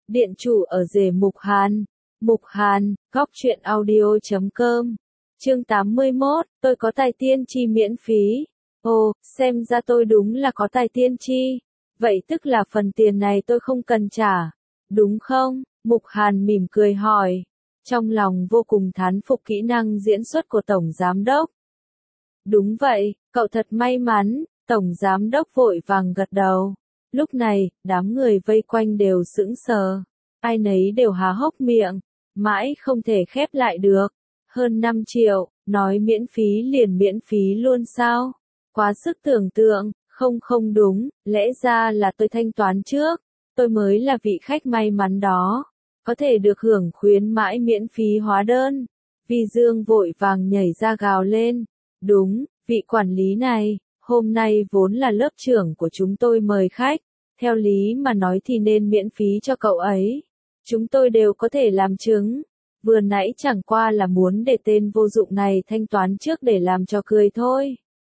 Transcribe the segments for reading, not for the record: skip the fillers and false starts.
Điện chủ ở rể Mục Hàn. Mục Hàn, góc truyện audio.com. Chương 81, tôi có tài tiên tri miễn phí. Ồ, xem ra tôi đúng là có tài tiên tri. Vậy tức là phần tiền này tôi không cần trả, đúng không? Mục Hàn mỉm cười hỏi. Trong lòng vô cùng thán phục kỹ năng diễn xuất của Tổng Giám Đốc. Đúng vậy, cậu thật may mắn, Tổng Giám Đốc vội vàng gật đầu. Lúc này, đám người vây quanh đều sững sờ. Ai nấy đều há hốc miệng, mãi không thể khép lại được. Hơn 5 triệu, nói miễn phí liền miễn phí luôn sao? Quá sức tưởng tượng, không đúng, lẽ ra là tôi thanh toán trước. Tôi mới là vị khách may mắn đó, có thể được hưởng khuyến mãi miễn phí hóa đơn. Vi Dương vội vàng nhảy ra gào lên. Đúng, vị quản lý này, hôm nay vốn là lớp trưởng của chúng tôi mời khách. Theo lý mà nói thì nên miễn phí cho cậu ấy. Chúng tôi đều có thể làm chứng. Vừa nãy chẳng qua là muốn để tên vô dụng này thanh toán trước để làm trò cười thôi.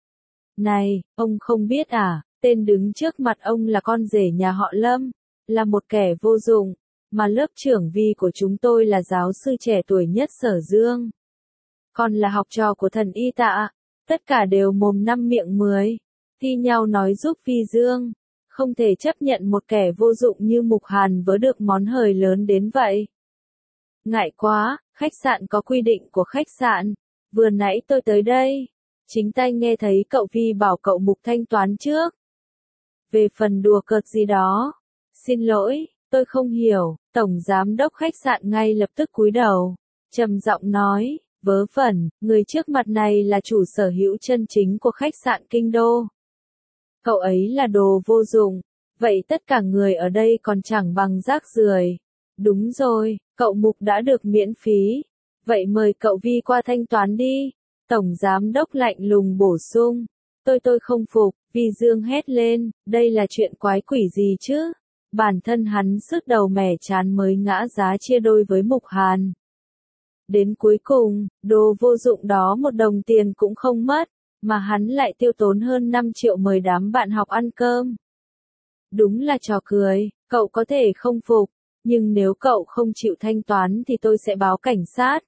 Này, ông không biết à, tên đứng trước mặt ông là con rể nhà họ Lâm, là một kẻ vô dụng, mà lớp trưởng Vi của chúng tôi là giáo sư trẻ tuổi nhất Sở Dương. Còn là học trò của thần y Tạ, tất cả đều mồm năm miệng 10, thi nhau nói giúp Vi Dương. Không thể chấp nhận một kẻ vô dụng như Mục Hàn vớ được món hời lớn đến vậy. Ngại quá, khách sạn có quy định của khách sạn. Vừa nãy tôi tới đây, chính tay nghe thấy cậu Vi bảo cậu Mục thanh toán trước. Về phần đùa cợt gì đó, xin lỗi, tôi không hiểu. Tổng giám đốc khách sạn ngay lập tức cúi đầu, trầm giọng nói, vớ vẩn, người trước mặt này là chủ sở hữu chân chính của khách sạn Kinh Đô. Cậu ấy là đồ vô dụng, vậy tất cả người ở đây còn chẳng bằng rác rưởi. Đúng rồi, cậu Mục đã được miễn phí, vậy mời cậu Vi qua thanh toán đi. Tổng giám đốc lạnh lùng bổ sung. Tôi không phục, Vi Dương hét lên, đây là chuyện quái quỷ gì chứ? Bản thân hắn sứt đầu mẻ chán mới ngã giá chia đôi với Mục Hàn. Đến cuối cùng, đồ vô dụng đó một đồng tiền cũng không mất, mà hắn lại tiêu tốn hơn 5 triệu mời đám bạn học ăn cơm. Đúng là trò cười, cậu có thể không phục, nhưng nếu cậu không chịu thanh toán thì tôi sẽ báo cảnh sát.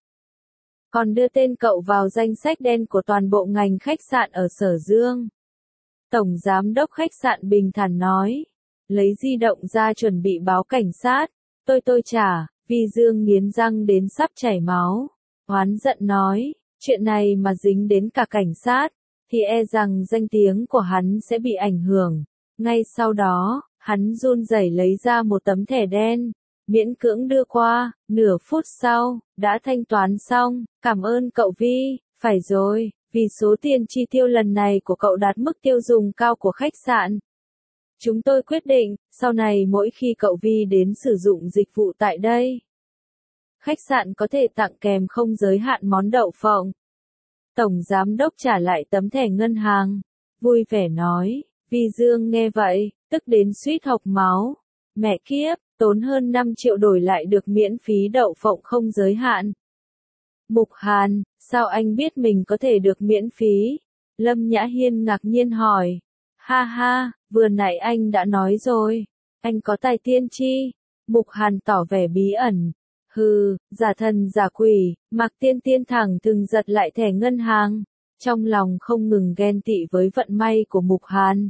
Còn đưa tên cậu vào danh sách đen của toàn bộ ngành khách sạn ở Sở Dương. Tổng giám đốc khách sạn bình thản nói, lấy di động ra chuẩn bị báo cảnh sát. Tôi trả. Vi Dương nghiến răng đến sắp chảy máu, oán giận nói, chuyện này mà dính đến cả cảnh sát, thì e rằng danh tiếng của hắn sẽ bị ảnh hưởng. Ngay sau đó, hắn run rẩy lấy ra một tấm thẻ đen, miễn cưỡng đưa qua. Nửa phút sau, đã thanh toán xong. Cảm ơn cậu Vi. Phải rồi, vì số tiền chi tiêu lần này của cậu đạt mức tiêu dùng cao của khách sạn. Chúng tôi quyết định, sau này mỗi khi cậu Vi đến sử dụng dịch vụ tại đây, khách sạn có thể tặng kèm không giới hạn món đậu phộng. Tổng giám đốc trả lại tấm thẻ ngân hàng, vui vẻ nói. Vi Dương nghe vậy, tức đến suýt hộc máu. Mẹ kiếp, tốn hơn 5 triệu đổi lại được miễn phí đậu phộng không giới hạn. Mục Hàn, sao anh biết mình có thể được miễn phí? Lâm Nhã Hiên ngạc nhiên hỏi. Ha ha, vừa nãy anh đã nói rồi, anh có tài tiên tri. Mục Hàn tỏ vẻ bí ẩn. Hừ, giả thần giả quỷ. Mạc Tiên Tiên thẳng thừng giật lại thẻ ngân hàng, trong lòng không ngừng ghen tị với vận may của Mục Hàn.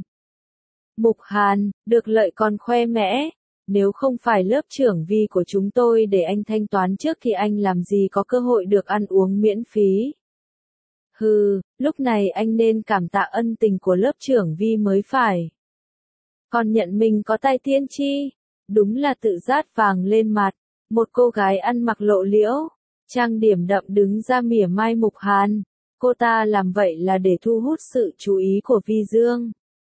Mục Hàn, được lợi còn khoe mẽ. Nếu không phải lớp trưởng Vi của chúng tôi để anh thanh toán trước thì anh làm gì có cơ hội được ăn uống miễn phí. Hừ, lúc này anh nên cảm tạ ân tình của lớp trưởng Vi mới phải. Còn nhận mình có tài tiên tri, đúng là tự rát vàng lên mặt. Một cô gái ăn mặc lộ liễu, trang điểm đậm đứng ra mỉa mai Mục Hàn. Cô ta làm vậy là để thu hút sự chú ý của Vi Dương.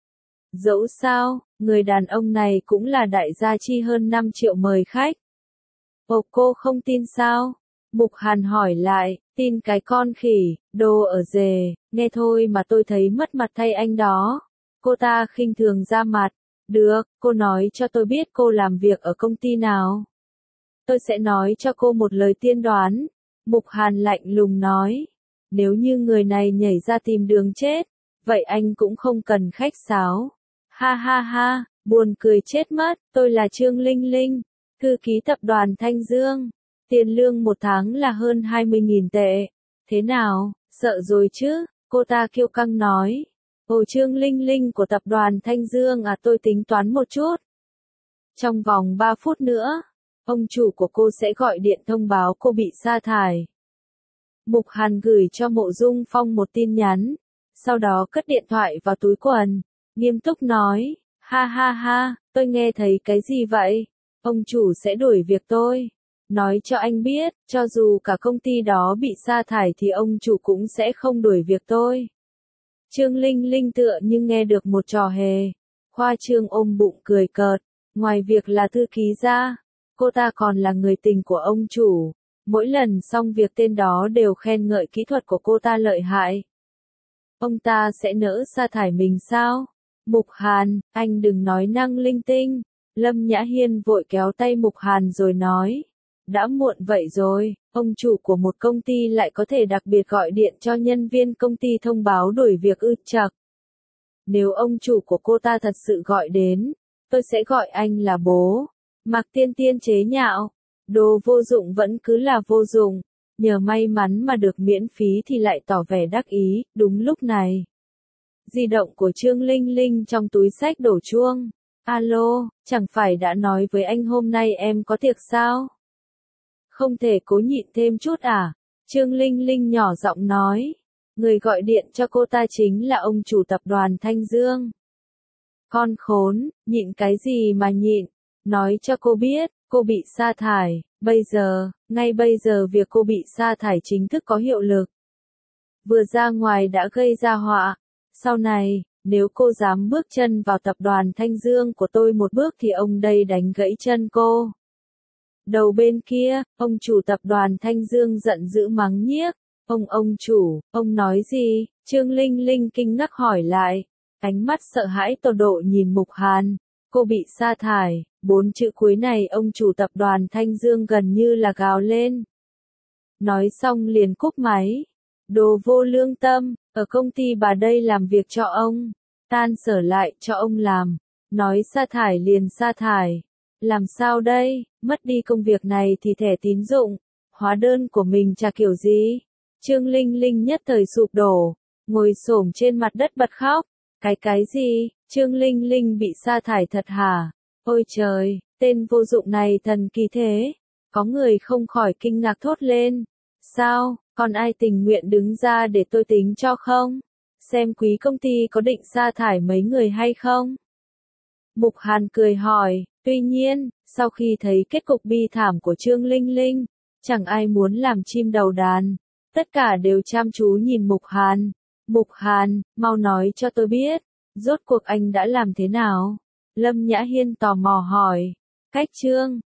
Dẫu sao, người đàn ông này cũng là đại gia chi hơn 5 triệu mời khách. Ồ, cô không tin sao? Mục Hàn hỏi lại, tin cái con khỉ, đồ ở rề, nghe thôi mà tôi thấy mất mặt thay anh đó. Cô ta khinh thường ra mặt. Được, cô nói cho tôi biết cô làm việc ở công ty nào. Tôi sẽ nói cho cô một lời tiên đoán. Mục Hàn lạnh lùng nói. Nếu như người này nhảy ra tìm đường chết, vậy anh cũng không cần khách sáo. Ha ha ha, buồn cười chết mất, tôi là Trương Linh Linh. Thư ký tập đoàn Thanh Dương. Tiền lương một tháng là hơn 20.000 tệ. Thế nào, sợ rồi chứ? Cô ta kiêu căng nói. Ồ, Trương Linh Linh của tập đoàn Thanh Dương à, tôi tính toán một chút. Trong vòng 3 phút nữa, ông chủ của cô sẽ gọi điện thông báo cô bị sa thải. Mục Hàn gửi cho Mộ Dung Phong một tin nhắn, sau đó cất điện thoại vào túi quần, nghiêm túc nói, ha ha ha, tôi nghe thấy cái gì vậy? Ông chủ sẽ đuổi việc tôi. Nói cho anh biết, cho dù cả công ty đó bị sa thải thì ông chủ cũng sẽ không đuổi việc tôi. Trương Linh Linh tựa như nghe được một trò hề. Khoa trương ôm bụng cười cợt. Ngoài việc là thư ký ra, cô ta còn là người tình của ông chủ. Mỗi lần xong việc tên đó đều khen ngợi kỹ thuật của cô ta lợi hại. Ông ta sẽ nỡ sa thải mình sao? Mục Hàn, anh đừng nói năng linh tinh. Lâm Nhã Hiên vội kéo tay Mục Hàn rồi nói. Đã muộn vậy rồi, ông chủ của một công ty lại có thể đặc biệt gọi điện cho nhân viên công ty thông báo đuổi việc ư? Chậc. Nếu ông chủ của cô ta thật sự gọi đến, tôi sẽ gọi anh là bố. Mạc Tiên Tiên chế nhạo. Đồ vô dụng vẫn cứ là vô dụng. Nhờ may mắn mà được miễn phí thì lại tỏ vẻ đắc ý. Đúng lúc này, di động của Trương Linh Linh trong túi xách đổ chuông. Alo, chẳng phải đã nói với anh hôm nay em có tiệc sao? Không thể cố nhịn thêm chút à? Trương Linh Linh nhỏ giọng nói. Người gọi điện cho cô ta chính là ông chủ tập đoàn Thanh Dương. Con khốn, nhịn cái gì mà nhịn? Nói cho cô biết, cô bị sa thải. Bây giờ, ngay bây giờ việc cô bị sa thải chính thức có hiệu lực. Vừa ra ngoài đã gây ra họa. Sau này, nếu cô dám bước chân vào tập đoàn Thanh Dương của tôi một bước thì ông đây đánh gãy chân cô. Đầu bên kia, ông chủ tập đoàn Thanh Dương giận dữ mắng nhiếc. Ông chủ, ông nói gì? Trương Linh Linh kinh ngạc hỏi lại. Ánh mắt sợ hãi tột độ nhìn Mục Hàn. Cô bị sa thải. 4 chữ cuối này ông chủ tập đoàn Thanh Dương gần như là gào lên. Nói xong liền cúp máy. Đồ vô lương tâm, ở công ty bà đây làm việc cho ông. Tan sở lại cho ông làm. Nói sa thải liền sa thải. Làm sao đây, mất đi công việc này thì thẻ tín dụng, hóa đơn của mình trả kiểu gì? Trương Linh Linh nhất thời sụp đổ, ngồi xổm trên mặt đất bật khóc. Cái gì? Trương Linh Linh bị sa thải thật hả? Ôi trời, tên vô dụng này thần kỳ thế. Có người không khỏi kinh ngạc thốt lên. Sao, còn ai tình nguyện đứng ra để tôi tính cho không? Xem quý công ty có định sa thải mấy người hay không? Mục Hàn cười hỏi, tuy nhiên, sau khi thấy kết cục bi thảm của Trương Linh Linh, chẳng ai muốn làm chim đầu đàn. Tất cả đều chăm chú nhìn Mục Hàn. Mục Hàn, mau nói cho tôi biết, rốt cuộc anh đã làm thế nào? Lâm Nhã Hiên tò mò hỏi. Cách Trương